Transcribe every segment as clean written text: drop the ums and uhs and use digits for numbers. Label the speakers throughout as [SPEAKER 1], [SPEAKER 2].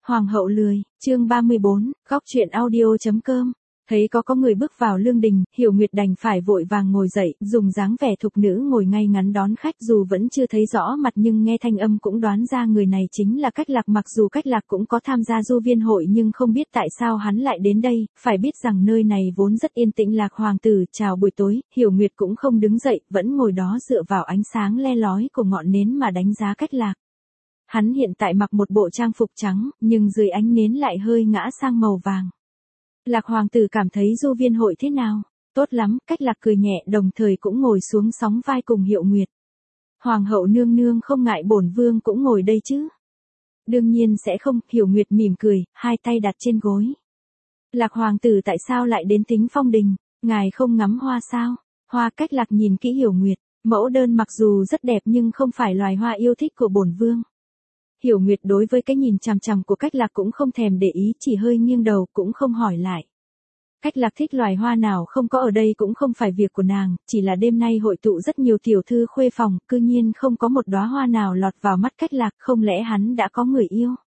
[SPEAKER 1] Hoàng hậu lười, chương 34, góc truyện audio.com. Thấy có người bước vào lương đình, Hiểu Nguyệt đành phải vội vàng ngồi dậy, dùng dáng vẻ thục nữ ngồi ngay ngắn đón khách, dù vẫn chưa thấy rõ mặt nhưng nghe thanh âm cũng đoán ra người này chính là Cách Lạc. Mặc dù Cách Lạc cũng có tham gia du viên hội nhưng không biết tại sao hắn lại đến đây, phải biết rằng nơi này vốn rất yên tĩnh. Lạc hoàng tử chào buổi tối, Hiểu Nguyệt cũng không đứng dậy, vẫn ngồi đó dựa vào ánh sáng le lói của ngọn nến mà đánh giá Cách Lạc. Hắn hiện tại mặc một bộ trang phục trắng, nhưng dưới ánh nến lại hơi ngã sang màu vàng. Lạc hoàng tử cảm thấy du viên hội thế nào? Tốt lắm, Cách Lạc cười nhẹ, đồng thời cũng ngồi xuống sóng vai cùng Hiểu Nguyệt. Hoàng hậu nương nương không ngại bổn vương cũng ngồi đây chứ? Đương nhiên sẽ không, Hiểu Nguyệt mỉm cười, hai tay đặt trên gối. Lạc hoàng tử tại sao lại đến Tính Phong Đình? Ngài không ngắm hoa sao? Hoa? Cách Lạc nhìn kỹ Hiểu Nguyệt, mẫu đơn mặc dù rất đẹp nhưng không phải loài hoa yêu thích của bổn vương. Hiểu Nguyệt đối với cái nhìn chằm chằm của Cách Lạc cũng không thèm để ý, chỉ hơi nghiêng đầu, cũng không hỏi lại. Cách Lạc thích loài hoa nào không có ở đây cũng không phải việc của nàng, chỉ là đêm nay hội tụ rất nhiều tiểu thư khuê phòng, cư nhiên không có một đóa hoa nào lọt vào mắt Cách Lạc, không lẽ hắn đã có người yêu?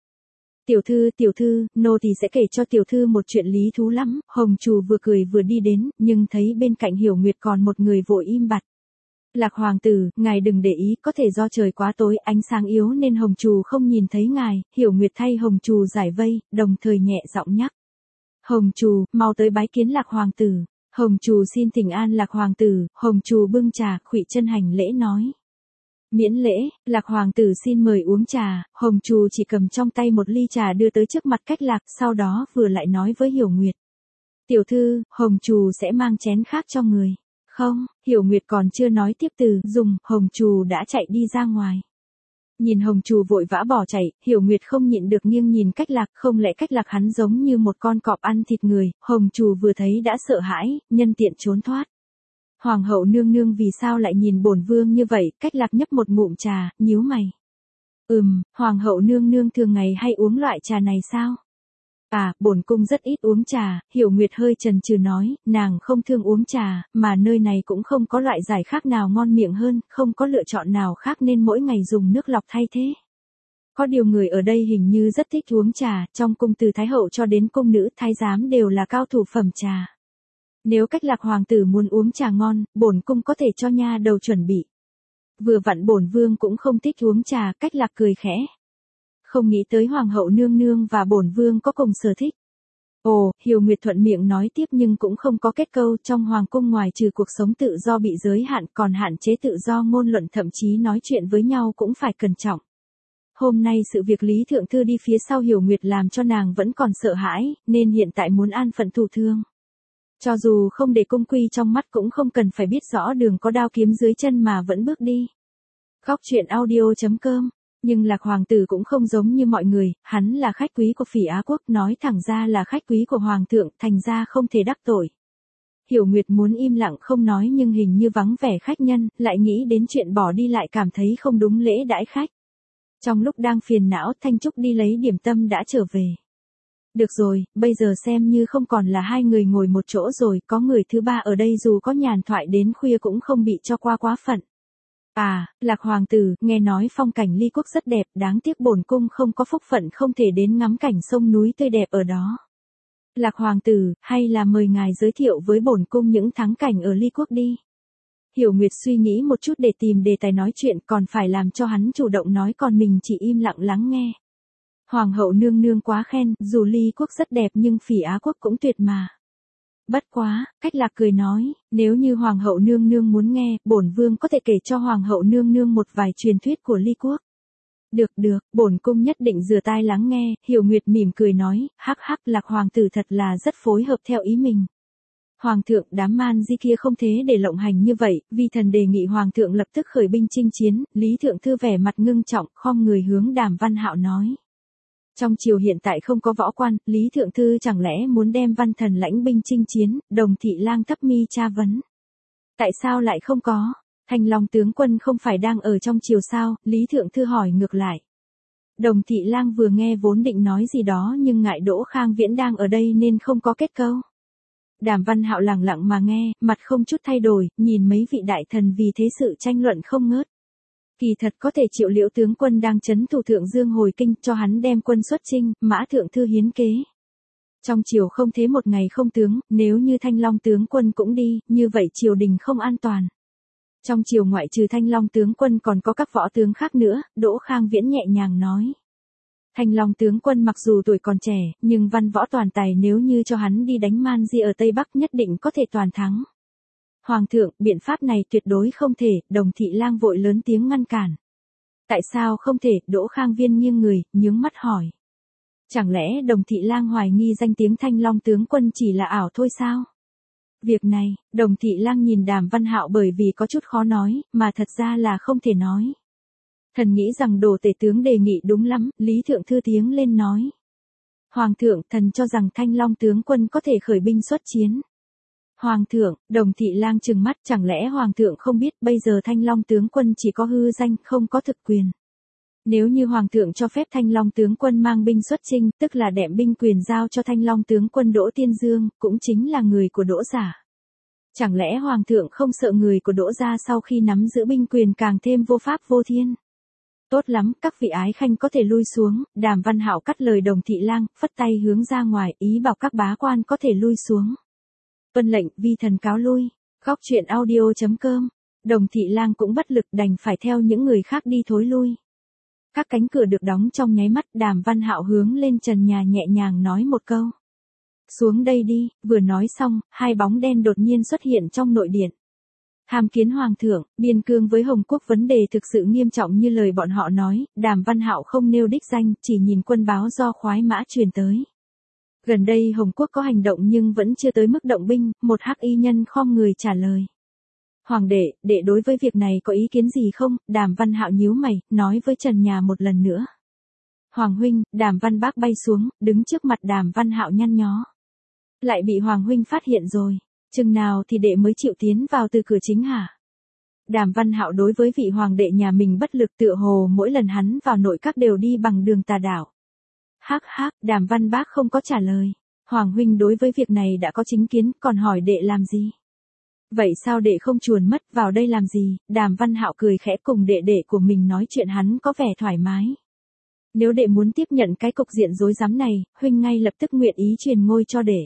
[SPEAKER 1] Tiểu thư, nô thì sẽ kể cho tiểu thư một chuyện lý thú lắm. Hồng Trù vừa cười vừa đi đến, nhưng thấy bên cạnh Hiểu Nguyệt còn một người vội im bặt. Lạc hoàng tử, ngài đừng để ý, có thể do trời quá tối, ánh sáng yếu nên Hồng Trù không nhìn thấy ngài. Hiểu Nguyệt thay Hồng Trù giải vây, đồng thời nhẹ giọng nhắc. Hồng Trù, mau tới bái kiến Lạc hoàng tử. Hồng Trù xin thỉnh an Lạc hoàng tử. Hồng Trù bưng trà, khuỵu chân hành lễ nói. Miễn lễ, Lạc hoàng tử xin mời uống trà. Hồng Trù chỉ cầm trong tay một ly trà đưa tới trước mặt Cách Lạc, sau đó vừa lại nói với Hiểu Nguyệt. Tiểu thư, Hồng Trù sẽ mang chén khác cho người. Không, Hiểu Nguyệt còn chưa nói tiếp từ dùng, Hồng Trù đã chạy đi ra ngoài. Nhìn Hồng Trù vội vã bỏ chạy, Hiểu Nguyệt không nhịn được nghiêng nhìn Cách Lạc, không lẽ Cách Lạc hắn giống như một con cọp ăn thịt người. Hồng Trù vừa thấy đã sợ hãi, nhân tiện trốn thoát. Hoàng hậu nương nương vì sao lại nhìn bổn vương như vậy? Cách Lạc nhấp một ngụm trà, nhíu mày. Hoàng hậu nương nương thường ngày hay uống loại trà này sao? À, bổn cung rất ít uống trà. Hiểu Nguyệt hơi chần chừ nói, nàng không thương uống trà, mà nơi này cũng không có loại giải khác nào ngon miệng hơn, không có lựa chọn nào khác nên mỗi ngày dùng nước lọc thay thế. Có điều người ở đây hình như rất thích uống trà, trong cung từ thái hậu cho đến cung nữ thái giám đều là cao thủ phẩm trà. Nếu Cách Lạc hoàng tử muốn uống trà ngon, bổn cung có thể cho nha đầu chuẩn bị. Vừa vặn bổn vương cũng không thích uống trà. Cách Lạc cười khẽ. Không nghĩ tới hoàng hậu nương nương và bổn vương có cùng sở thích. Ồ, Hiểu Nguyệt thuận miệng nói tiếp nhưng cũng không có kết câu. Trong hoàng cung ngoài trừ cuộc sống tự do bị giới hạn còn hạn chế tự do ngôn luận, thậm chí nói chuyện với nhau cũng phải cẩn trọng. Hôm nay sự việc Lý Thượng Thư đi phía sau Hiểu Nguyệt làm cho nàng vẫn còn sợ hãi, nên hiện tại muốn an phận thủ thương. Cho dù không để cung quy trong mắt cũng không cần phải biết rõ đường có đao kiếm dưới chân mà vẫn bước đi. Góc truyện audio.com. Nhưng Lạc hoàng tử cũng không giống như mọi người, hắn là khách quý của Phỉ Á quốc, nói thẳng ra là khách quý của hoàng thượng, thành ra không thể đắc tội. Hiểu Nguyệt muốn im lặng không nói nhưng hình như vắng vẻ khách nhân, lại nghĩ đến chuyện bỏ đi lại cảm thấy không đúng lễ đãi khách. Trong lúc đang phiền não, Thanh Trúc đi lấy điểm tâm đã trở về. Được rồi, bây giờ xem như không còn là hai người ngồi một chỗ rồi, có người thứ ba ở đây dù có nhàn thoại đến khuya cũng không bị cho qua quá phận. À, Lạc hoàng tử, nghe nói phong cảnh Ly quốc rất đẹp, đáng tiếc bổn cung không có phúc phận không thể đến ngắm cảnh sông núi tươi đẹp ở đó. Lạc hoàng tử, hay là mời ngài giới thiệu với bổn cung những thắng cảnh ở Ly quốc đi. Hiểu Nguyệt suy nghĩ một chút để tìm đề tài nói chuyện, còn phải làm cho hắn chủ động nói còn mình chỉ im lặng lắng nghe. Hoàng hậu nương nương quá khen, dù Ly quốc rất đẹp nhưng Phỉ Á quốc cũng tuyệt mà. Bất quá, Cách Lạc cười nói, nếu như hoàng hậu nương nương muốn nghe, bổn vương có thể kể cho hoàng hậu nương nương một vài truyền thuyết của Ly quốc. Được, bổn cung nhất định dừa tai lắng nghe. Hiểu Nguyệt mỉm cười nói, hắc, Lạc hoàng tử thật là rất phối hợp theo ý mình. Hoàng thượng, đám man di kia không thế để lộng hành như vậy, vi thần đề nghị hoàng thượng lập tức khởi binh chinh chiến. Lý Thượng Thư vẻ mặt ngưng trọng, khom người hướng Đàm Văn Hạo nói. Trong triều hiện tại không có võ quan, Lý Thượng Thư chẳng lẽ muốn đem Văn Thần lãnh binh chinh chiến? Đồng Thị Lang thấp mi tra vấn. Tại sao lại không có? Thanh Long tướng quân không phải đang ở trong triều sao? Lý Thượng Thư hỏi ngược lại. Đồng Thị Lang vừa nghe vốn định nói gì đó nhưng ngại Đỗ Khang Viễn đang ở đây nên không có kết câu. Đàm Văn Hạo lẳng lặng mà nghe, mặt không chút thay đổi, nhìn mấy vị đại thần vì thế sự tranh luận không ngớt. Kỳ thật có thể Triệu Liễu tướng quân đang trấn thủ Thượng Dương hồi kinh cho hắn đem quân xuất chinh, Mã thượng thư hiến kế. Trong triều không thế một ngày không tướng, nếu như Thanh Long tướng quân cũng đi, như vậy triều đình không an toàn. Trong triều ngoại trừ Thanh Long tướng quân còn có các võ tướng khác nữa, Đỗ Khang Viễn nhẹ nhàng nói. Thanh Long tướng quân mặc dù tuổi còn trẻ, nhưng văn võ toàn tài, nếu như cho hắn đi đánh Man Di ở Tây Bắc nhất định có thể toàn thắng. Hoàng thượng, biện pháp này tuyệt đối không thể, Đồng Thị Lang vội lớn tiếng ngăn cản. Tại sao không thể, Đỗ Khang Viên nghiêng người, nhướng mắt hỏi. Chẳng lẽ Đồng Thị Lang hoài nghi danh tiếng Thanh Long tướng quân chỉ là ảo thôi sao? Việc này, Đồng Thị Lang nhìn Đàm Văn Hạo bởi vì có chút khó nói, mà thật ra là không thể nói. Thần nghĩ rằng Đồ tể tướng đề nghị đúng lắm, Lý Thượng Thư tiếng lên nói. Hoàng thượng, thần cho rằng Thanh Long tướng quân có thể khởi binh xuất chiến. Hoàng thượng, Đồng Thị Lang trừng mắt, chẳng lẽ Hoàng thượng không biết bây giờ Thanh Long tướng quân chỉ có hư danh, không có thực quyền. Nếu như Hoàng thượng cho phép Thanh Long tướng quân mang binh xuất chinh, tức là đệm binh quyền giao cho Thanh Long tướng quân Đỗ Tiên Dương, cũng chính là người của Đỗ gia. Chẳng lẽ Hoàng thượng không sợ người của Đỗ gia sau khi nắm giữ binh quyền càng thêm vô pháp vô thiên? Tốt lắm, các vị ái khanh có thể lui xuống, Đàm Văn Hạo cắt lời Đồng Thị Lang, phất tay hướng ra ngoài, ý bảo các bá quan có thể lui xuống. Tuân lệnh, vi thần cáo lui. Góc truyện audio.com. Đồng Thị Lang cũng bất lực đành phải theo những người khác đi thối lui. Các cánh cửa được đóng trong nháy mắt, Đàm Văn Hạo hướng lên trần nhà nhẹ nhàng nói một câu. Xuống đây đi, vừa nói xong, hai bóng đen đột nhiên xuất hiện trong nội điện. Tham kiến Hoàng thượng, biên cương với Hồng Quốc vấn đề thực sự nghiêm trọng như lời bọn họ nói, Đàm Văn Hạo không nêu đích danh, chỉ nhìn quân báo do khoái mã truyền tới. Gần đây Hồng Quốc có hành động nhưng vẫn chưa tới mức động binh, một hắc y nhân khom người trả lời. Hoàng đệ đối với việc này có ý kiến gì không? Đàm Văn Hạo nhíu mày, nói với Trần Nhà một lần nữa. Hoàng huynh, Đàm Văn Bác bay xuống, đứng trước mặt Đàm Văn Hạo nhăn nhó. Lại bị Hoàng huynh phát hiện rồi, chừng nào thì đệ mới chịu tiến vào từ cửa chính hả? Đàm Văn Hạo đối với vị hoàng đệ nhà mình bất lực, tựa hồ mỗi lần hắn vào nội các đều đi bằng đường tà đạo. Hắc hắc, Đàm Văn Bác không có trả lời. Hoàng huynh đối với việc này đã có chính kiến, còn hỏi đệ làm gì? Vậy sao đệ không chuồn mất vào đây làm gì? Đàm Văn Hạo cười khẽ cùng đệ của mình nói chuyện, hắn có vẻ thoải mái. Nếu đệ muốn tiếp nhận cái cục diện rối rắm này, huynh ngay lập tức nguyện ý truyền ngôi cho đệ.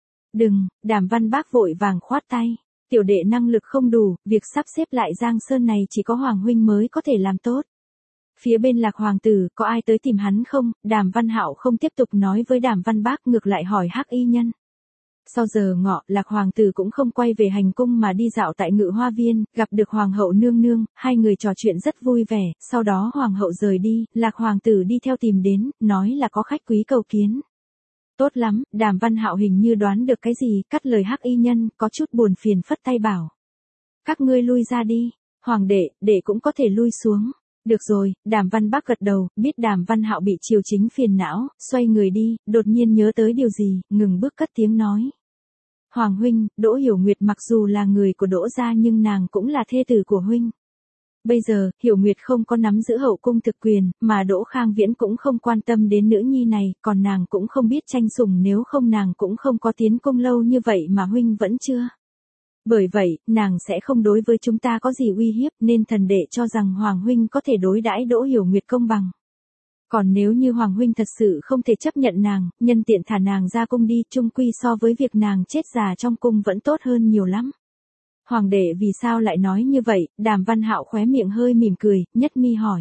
[SPEAKER 1] Đừng, Đàm Văn Bác vội vàng khoát tay. Tiểu đệ năng lực không đủ, việc sắp xếp lại Giang Sơn này chỉ có Hoàng huynh mới có thể làm tốt. Phía bên Lạc hoàng tử, có ai tới tìm hắn không? Đàm Văn Hạo không tiếp tục nói với Đàm Văn Bác, ngược lại hỏi hắc y nhân. Sau giờ ngọ, Lạc hoàng tử cũng không quay về hành cung mà đi dạo tại Ngự Hoa Viên, gặp được Hoàng hậu nương nương, hai người trò chuyện rất vui vẻ, sau đó Hoàng hậu rời đi, Lạc hoàng tử đi theo tìm đến, nói là có khách quý cầu kiến. Tốt lắm, Đàm Văn Hạo hình như đoán được cái gì, cắt lời hắc y nhân, có chút buồn phiền phất tay bảo. Các ngươi lui ra đi, Hoàng đệ cũng có thể lui xuống. Được rồi, Đàm Văn Bác gật đầu, biết Đàm Văn Hạo bị triều chính phiền não, xoay người đi, đột nhiên nhớ tới điều gì, ngừng bước cất tiếng nói. Hoàng huynh, Đỗ Hiểu Nguyệt mặc dù là người của Đỗ gia nhưng nàng cũng là thê tử của huynh. Bây giờ, Hiểu Nguyệt không có nắm giữ hậu cung thực quyền, mà Đỗ Khang Viễn cũng không quan tâm đến nữ nhi này, còn nàng cũng không biết tranh sủng, nếu không nàng cũng không có tiến cung lâu như vậy mà huynh vẫn chưa. Bởi vậy, nàng sẽ không đối với chúng ta có gì uy hiếp, nên thần đệ cho rằng Hoàng huynh có thể đối đãi Đỗ Hiểu Nguyệt công bằng. Còn nếu như Hoàng huynh thật sự không thể chấp nhận nàng, nhân tiện thả nàng ra cung đi, chung quy so với việc nàng chết già trong cung vẫn tốt hơn nhiều lắm. Hoàng đệ vì sao lại nói như vậy? Đàm Văn Hạo khóe miệng hơi mỉm cười, nhất mi hỏi.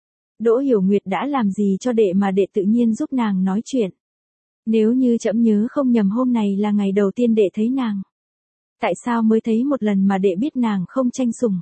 [SPEAKER 1] Đỗ Hiểu Nguyệt đã làm gì cho đệ mà đệ tự nhiên giúp nàng nói chuyện? Nếu như trẫm nhớ không nhầm hôm này là ngày đầu tiên đệ thấy nàng. Tại sao mới thấy một lần mà đệ biết nàng không tranh sủng?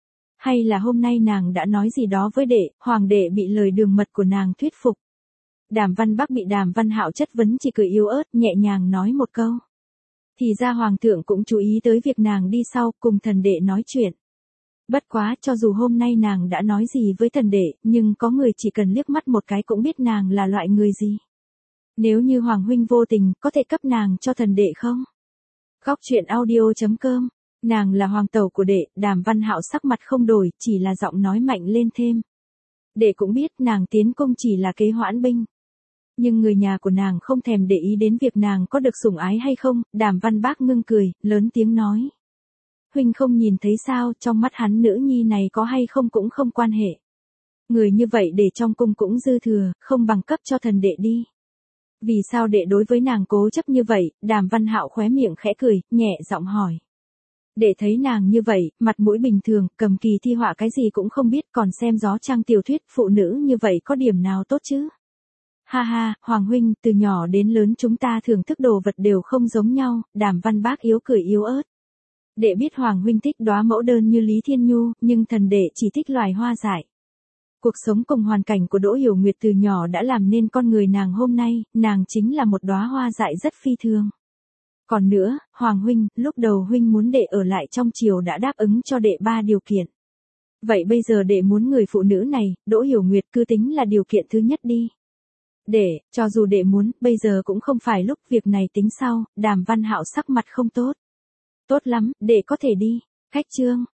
[SPEAKER 1] Hay là hôm nay nàng đã nói gì đó với đệ, Hoàng đệ bị lời đường mật của nàng thuyết phục? Đàm Văn Bác bị Đàm Văn Hạo chất vấn chỉ cười yếu ớt, nhẹ nhàng nói một câu. Thì ra Hoàng thượng cũng chú ý tới việc nàng đi sau, cùng thần đệ nói chuyện. Bất quá, cho dù hôm nay nàng đã nói gì với thần đệ, nhưng có người chỉ cần liếc mắt một cái cũng biết nàng là loại người gì. Nếu như Hoàng huynh vô tình, có thể cấp nàng cho thần đệ không? Góc truyện audio.com. Nàng là hoàng tẩu của đệ, Đàm Văn Hạo sắc mặt không đổi, chỉ là giọng nói mạnh lên thêm. Đệ cũng biết nàng tiến cung chỉ là kế hoãn binh. Nhưng người nhà của nàng không thèm để ý đến việc nàng có được sủng ái hay không, Đàm Văn Bác ngưng cười, lớn tiếng nói. huynh không nhìn thấy sao, trong mắt hắn nữ nhi này có hay không cũng không quan hệ. Người như vậy để trong cung cũng dư thừa, không bằng cấp cho thần đệ đi. Vì sao đệ đối với nàng cố chấp như vậy? Đàm Văn Hạo khóe miệng khẽ cười, nhẹ giọng hỏi. Đệ thấy nàng như vậy, mặt mũi bình thường, cầm kỳ thi họa cái gì cũng không biết, còn xem gió trang tiểu thuyết, phụ nữ như vậy có điểm nào tốt chứ? Ha ha, Hoàng huynh, từ nhỏ đến lớn chúng ta thưởng thức đồ vật đều không giống nhau. Đàm Văn Bác yếu cười yếu ớt. Đệ biết Hoàng huynh thích đóa mẫu đơn như Lý Thiên Nhu, nhưng thần đệ chỉ thích loài hoa dại. Cuộc sống cùng hoàn cảnh của Đỗ Hiểu Nguyệt từ nhỏ đã làm nên con người nàng hôm nay, nàng chính là một đóa hoa dại rất phi thường. Còn nữa, Hoàng huynh, lúc đầu huynh muốn đệ ở lại trong triều đã đáp ứng cho đệ 3 điều kiện. Vậy bây giờ đệ muốn người phụ nữ này, Đỗ Hiểu Nguyệt cứ tính là điều kiện thứ nhất đi. Đệ, cho dù đệ muốn, bây giờ cũng không phải lúc việc này tính sau. Đàm Văn Hạo sắc mặt không tốt. Tốt lắm, đệ có thể đi. Khách trương.